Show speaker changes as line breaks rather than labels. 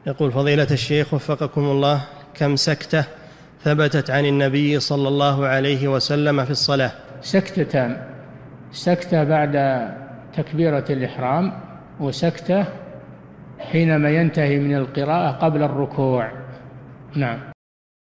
يقول فضيلة الشيخ وفقكم الله، كم سكتة ثبتت عن النبي صلى الله عليه وسلم في الصلاة؟
سكتتان، سكتة بعد تكبيرة الإحرام، وسكتة حينما ينتهي من القراءة قبل الركوع. نعم.